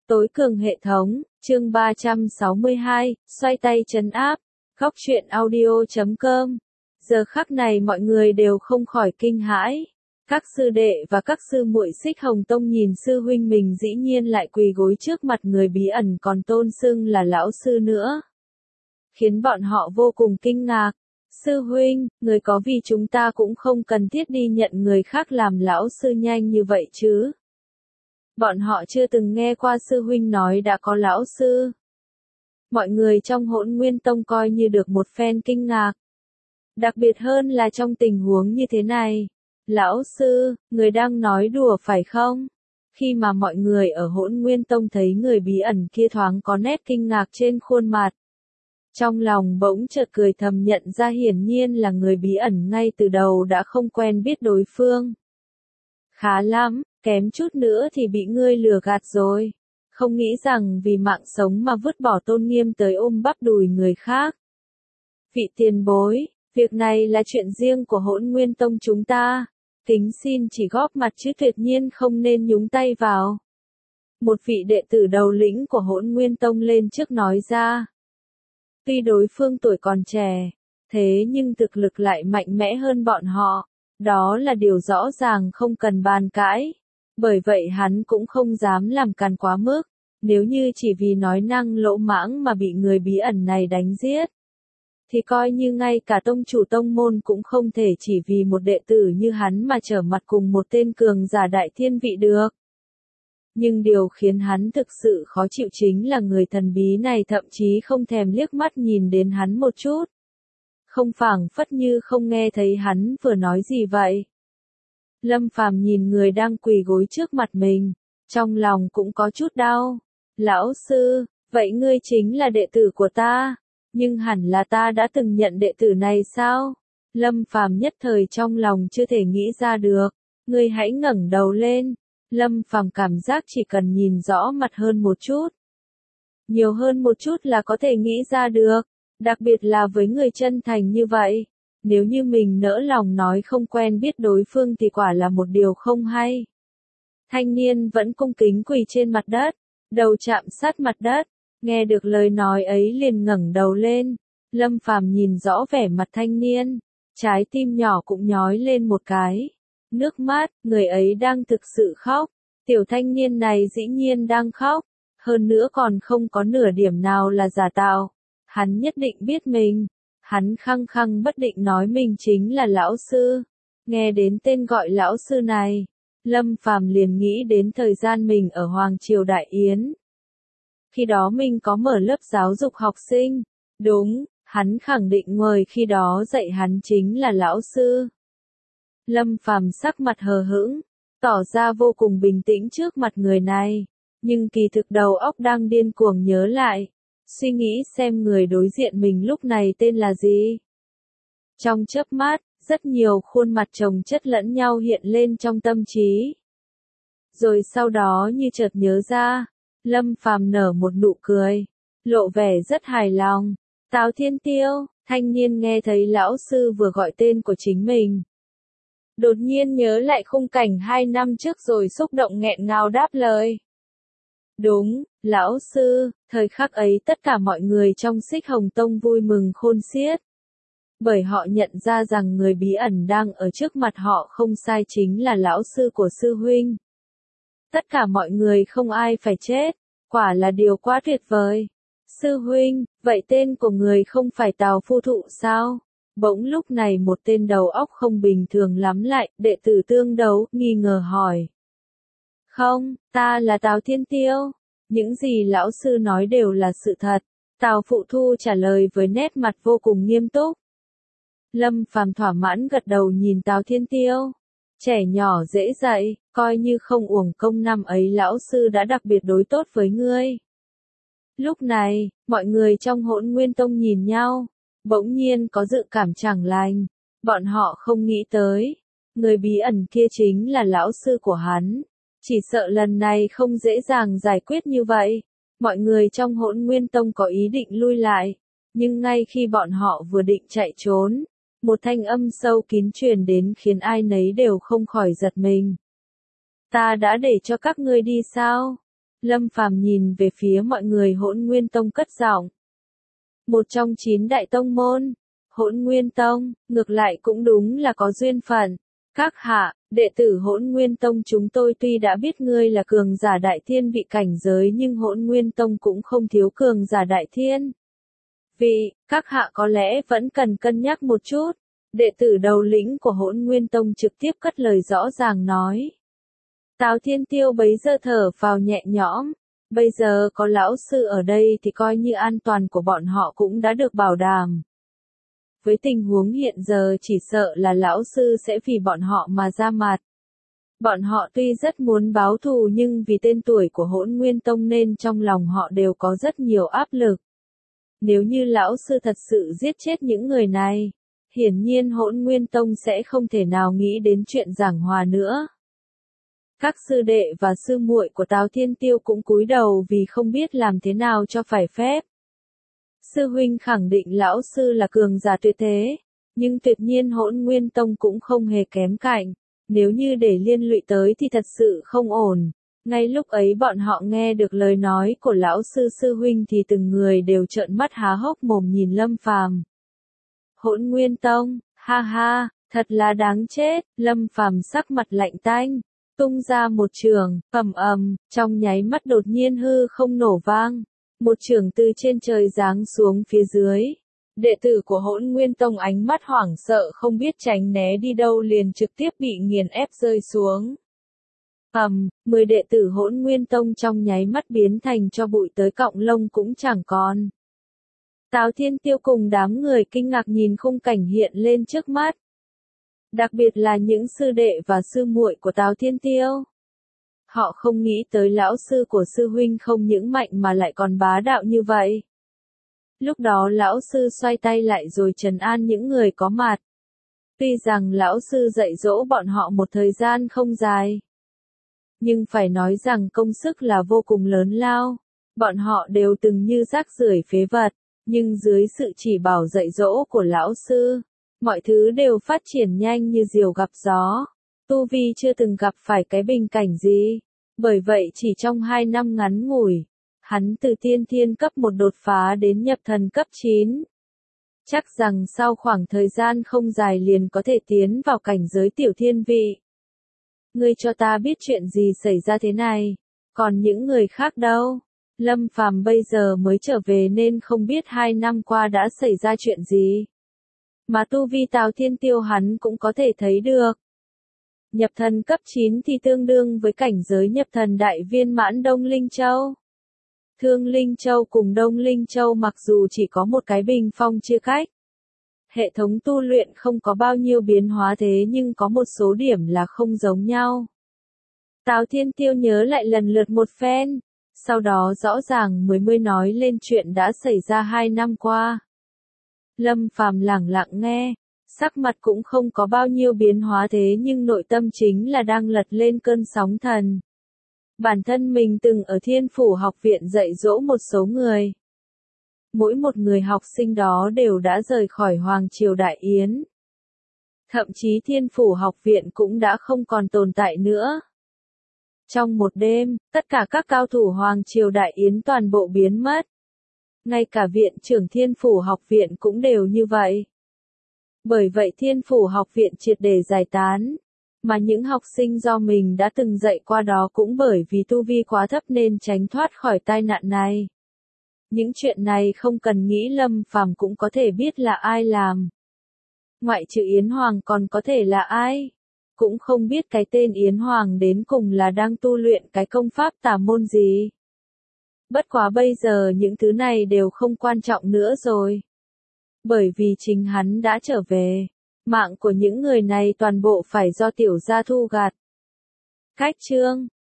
Tối cường hệ thống, chương 362, xoay tay trấn áp, góc truyện audio.com. Giờ khắc này mọi người đều không khỏi kinh hãi. Các sư đệ và các sư muội Xích Hồng Tông nhìn sư huynh mình dĩ nhiên lại quỳ gối trước mặt người bí ẩn còn tôn xưng là lão sư nữa. Khiến bọn họ vô cùng kinh ngạc. Sư huynh, người có vì chúng ta cũng không cần thiết đi nhận người khác làm lão sư nhanh như vậy chứ. Bọn họ chưa từng nghe qua sư huynh nói đã có lão sư. Mọi người trong Hỗn Nguyên Tông coi như được một phen kinh ngạc. Đặc biệt hơn là trong tình huống như thế này. Lão sư, người đang nói đùa phải không? Khi mà mọi người ở Hỗn Nguyên Tông thấy người bí ẩn kia thoáng có nét kinh ngạc trên khuôn mặt. Trong lòng bỗng chợt cười thầm nhận ra hiển nhiên là người bí ẩn ngay từ đầu đã không quen biết đối phương. Khá lắm, kém chút nữa thì bị ngươi lừa gạt rồi. Không nghĩ rằng vì mạng sống mà vứt bỏ tôn nghiêm tới ôm bắp đùi người khác. Vị tiền bối, việc này là chuyện riêng của Hỗn Nguyên Tông chúng ta. Kính xin chỉ góp mặt chứ tuyệt nhiên không nên nhúng tay vào. Một vị đệ tử đầu lĩnh của Hỗn Nguyên Tông lên trước nói ra. Tuy đối phương tuổi còn trẻ, thế nhưng thực lực lại mạnh mẽ hơn bọn họ. Đó là điều rõ ràng không cần bàn cãi. Bởi vậy hắn cũng không dám làm càn quá mức. Nếu như chỉ vì nói năng lỗ mãng mà bị người bí ẩn này đánh giết. Thì coi như ngay cả tông chủ tông môn cũng không thể chỉ vì một đệ tử như hắn mà trở mặt cùng một tên cường giả đại thiên vị được. Nhưng điều khiến hắn thực sự khó chịu chính là người thần bí này thậm chí không thèm liếc mắt nhìn đến hắn một chút. Không phảng phất như không nghe thấy hắn vừa nói gì vậy. Lâm Phàm nhìn người đang quỳ gối trước mặt mình, trong lòng cũng có chút đau. Lão sư, vậy ngươi chính là đệ tử của ta, nhưng hẳn là ta đã từng nhận đệ tử này sao? Lâm Phàm nhất thời trong lòng chưa thể nghĩ ra được. Ngươi hãy ngẩng đầu lên. Lâm Phàm cảm giác chỉ cần nhìn rõ mặt hơn một chút, nhiều hơn một chút là có thể nghĩ ra được, đặc biệt là với người chân thành như vậy. Nếu như mình nỡ lòng nói không quen biết đối phương thì quả là một điều không hay. Thanh niên vẫn cung kính quỳ trên mặt đất, đầu chạm sát mặt đất, nghe được lời nói ấy liền ngẩng đầu lên. Lâm Phàm nhìn rõ vẻ mặt thanh niên, trái tim nhỏ cũng nhói lên một cái. Nước mắt, người ấy đang thực sự khóc. Tiểu thanh niên này dĩ nhiên đang khóc, hơn nữa còn không có nửa điểm nào là giả tạo. Hắn nhất định biết mình. Hắn khăng khăng bất định nói mình chính là lão sư. Nghe đến tên gọi lão sư này, Lâm Phàm liền nghĩ đến thời gian mình ở Hoàng Triều Đại Yến. Khi đó mình có mở lớp giáo dục học sinh. Đúng, hắn khẳng định người khi đó dạy hắn chính là lão sư. Lâm Phàm sắc mặt hờ hững, tỏ ra vô cùng bình tĩnh trước mặt người này, nhưng kỳ thực đầu óc đang điên cuồng nhớ lại, suy nghĩ xem người đối diện mình lúc này tên là gì. Trong chớp mắt, rất nhiều khuôn mặt chồng chất lẫn nhau hiện lên trong tâm trí. Rồi sau đó như chợt nhớ ra, Lâm Phàm nở một nụ cười, lộ vẻ rất hài lòng. Tào Thiên Tiêu, thanh niên nghe thấy lão sư vừa gọi tên của chính mình. Đột nhiên nhớ lại khung cảnh 2 năm trước rồi xúc động nghẹn ngào đáp lời. Đúng, lão sư, thời khắc ấy tất cả mọi người trong Xích Hồng Tông vui mừng khôn xiết. Bởi họ nhận ra rằng người bí ẩn đang ở trước mặt họ không sai chính là lão sư của sư huynh. Tất cả mọi người không ai phải chết, quả là điều quá tuyệt vời. Sư huynh, vậy tên của người không phải Tào Phu Thụ sao? Bỗng lúc này một tên đầu óc không bình thường lắm lại, đệ tử tương đấu, nghi ngờ hỏi. Không, ta là Tào Thiên Tiêu. Những gì lão sư nói đều là sự thật. Tào Phụ Thu trả lời với nét mặt vô cùng nghiêm túc. Lâm Phàm thỏa mãn gật đầu nhìn Tào Thiên Tiêu. Trẻ nhỏ dễ dạy, coi như không uổng công năm ấy lão sư đã đặc biệt đối tốt với ngươi. Lúc này, mọi người trong Hỗn Nguyên Tông nhìn nhau. Bỗng nhiên có dự cảm chẳng lành, bọn họ không nghĩ tới, người bí ẩn kia chính là lão sư của hắn, chỉ sợ lần này không dễ dàng giải quyết như vậy. Mọi người trong Hỗn Nguyên Tông có ý định lui lại, nhưng ngay khi bọn họ vừa định chạy trốn, một thanh âm sâu kín truyền đến khiến ai nấy đều không khỏi giật mình. Ta đã để cho các ngươi đi sao? Lâm Phàm nhìn về phía mọi người Hỗn Nguyên Tông cất giọng. Một trong 9 đại tông môn, Hỗn Nguyên Tông, ngược lại cũng đúng là có duyên phận. Các hạ, đệ tử Hỗn Nguyên Tông chúng tôi tuy đã biết ngươi là cường giả đại thiên vị cảnh giới nhưng Hỗn Nguyên Tông cũng không thiếu cường giả đại thiên vị, các hạ có lẽ vẫn cần cân nhắc một chút. Đệ tử đầu lĩnh của Hỗn Nguyên Tông trực tiếp cất lời rõ ràng nói. Tào Thiên Tiêu bấy giờ thở phào nhẹ nhõm, bây giờ có lão sư ở đây thì coi như an toàn của bọn họ cũng đã được bảo đảm. Với tình huống hiện giờ chỉ sợ là lão sư sẽ vì bọn họ mà ra mặt. Bọn họ tuy rất muốn báo thù nhưng vì tên tuổi của Hỗn Nguyên Tông nên trong lòng họ đều có rất nhiều áp lực. Nếu như lão sư thật sự giết chết những người này, hiển nhiên Hỗn Nguyên Tông sẽ không thể nào nghĩ đến chuyện giảng hòa nữa. Các sư đệ và sư muội của Tào Thiên Tiêu cũng cúi đầu vì không biết làm thế nào cho phải phép. Sư huynh khẳng định lão sư là cường giả tuyệt thế, nhưng tuyệt nhiên Hỗn Nguyên Tông cũng không hề kém cạnh, nếu như để liên lụy tới thì thật sự không ổn. Ngay lúc ấy bọn họ nghe được lời nói của lão sư sư huynh thì từng người đều trợn mắt há hốc mồm nhìn Lâm Phàm. Hỗn Nguyên Tông, ha ha, thật là đáng chết, Lâm Phàm sắc mặt lạnh tanh, tung ra một chưởng, ầm, trong nháy mắt đột nhiên hư không nổ vang. Một chưởng từ trên trời giáng xuống phía dưới. Đệ tử của Hỗn Nguyên Tông ánh mắt hoảng sợ không biết tránh né đi đâu liền trực tiếp bị nghiền ép rơi xuống. 10 đệ tử Hỗn Nguyên Tông trong nháy mắt biến thành cho bụi tới cọng lông cũng chẳng còn. Tào Thiên Tiêu cùng đám người kinh ngạc nhìn khung cảnh hiện lên trước mắt. Đặc biệt là những sư đệ và sư muội của Tào Thiên Tiêu. Họ không nghĩ tới lão sư của sư huynh không những mạnh mà lại còn bá đạo như vậy. Lúc đó lão sư xoay tay lại rồi trấn an những người có mặt. Tuy rằng lão sư dạy dỗ bọn họ một thời gian không dài, nhưng phải nói rằng công sức là vô cùng lớn lao. Bọn họ đều từng như rác rưởi phế vật, nhưng dưới sự chỉ bảo dạy dỗ của lão sư, mọi thứ đều phát triển nhanh như diều gặp gió. Tu Vi chưa từng gặp phải cái bình cảnh gì. Bởi vậy chỉ trong 2 năm ngắn ngủi, hắn từ tiên thiên cấp 1 đột phá đến nhập thần cấp 9. Chắc rằng sau khoảng thời gian không dài liền có thể tiến vào cảnh giới tiểu thiên vị. Ngươi cho ta biết chuyện gì xảy ra thế này, còn những người khác đâu? Lâm Phàm bây giờ mới trở về nên không biết 2 năm qua đã xảy ra chuyện gì. Mà tu vi Tào Thiên Tiêu hắn cũng có thể thấy được. Nhập thần cấp 9 thì tương đương với cảnh giới nhập thần đại viên mãn Đông Linh Châu. Thương Linh Châu cùng Đông Linh Châu mặc dù chỉ có một cái bình phong chia cách. Hệ thống tu luyện không có bao nhiêu biến hóa thế nhưng có một số điểm là không giống nhau. Tào Thiên Tiêu nhớ lại lần lượt một phen, sau đó rõ ràng mới nói lên chuyện đã xảy ra 2 năm qua. Lâm Phàm lẳng lặng nghe. Sắc mặt cũng không có bao nhiêu biến hóa thế nhưng nội tâm chính là đang lật lên cơn sóng thần. Bản thân mình từng ở Thiên Phủ học viện dạy dỗ một số người. Mỗi một người học sinh đó đều đã rời khỏi Hoàng Triều Đại Yến. Thậm chí Thiên Phủ học viện cũng đã không còn tồn tại nữa. Trong một đêm, tất cả các cao thủ Hoàng Triều Đại Yến toàn bộ biến mất. Ngay cả viện trưởng Thiên Phủ học viện cũng đều như vậy. Bởi vậy Thiên Phủ học viện triệt để giải tán, mà những học sinh do mình đã từng dạy qua đó cũng bởi vì tu vi quá thấp nên tránh thoát khỏi tai nạn này. Những chuyện này không cần nghĩ Lâm Phàm cũng có thể biết là ai làm. Ngoại trừ Yến Hoàng còn có thể là ai? Cũng không biết cái tên Yến Hoàng đến cùng là đang tu luyện cái công pháp tà môn gì. Bất quá bây giờ những thứ này đều không quan trọng nữa rồi. Bởi vì chính hắn đã trở về, mạng của những người này toàn bộ phải do tiểu gia thu gặt. Cách chương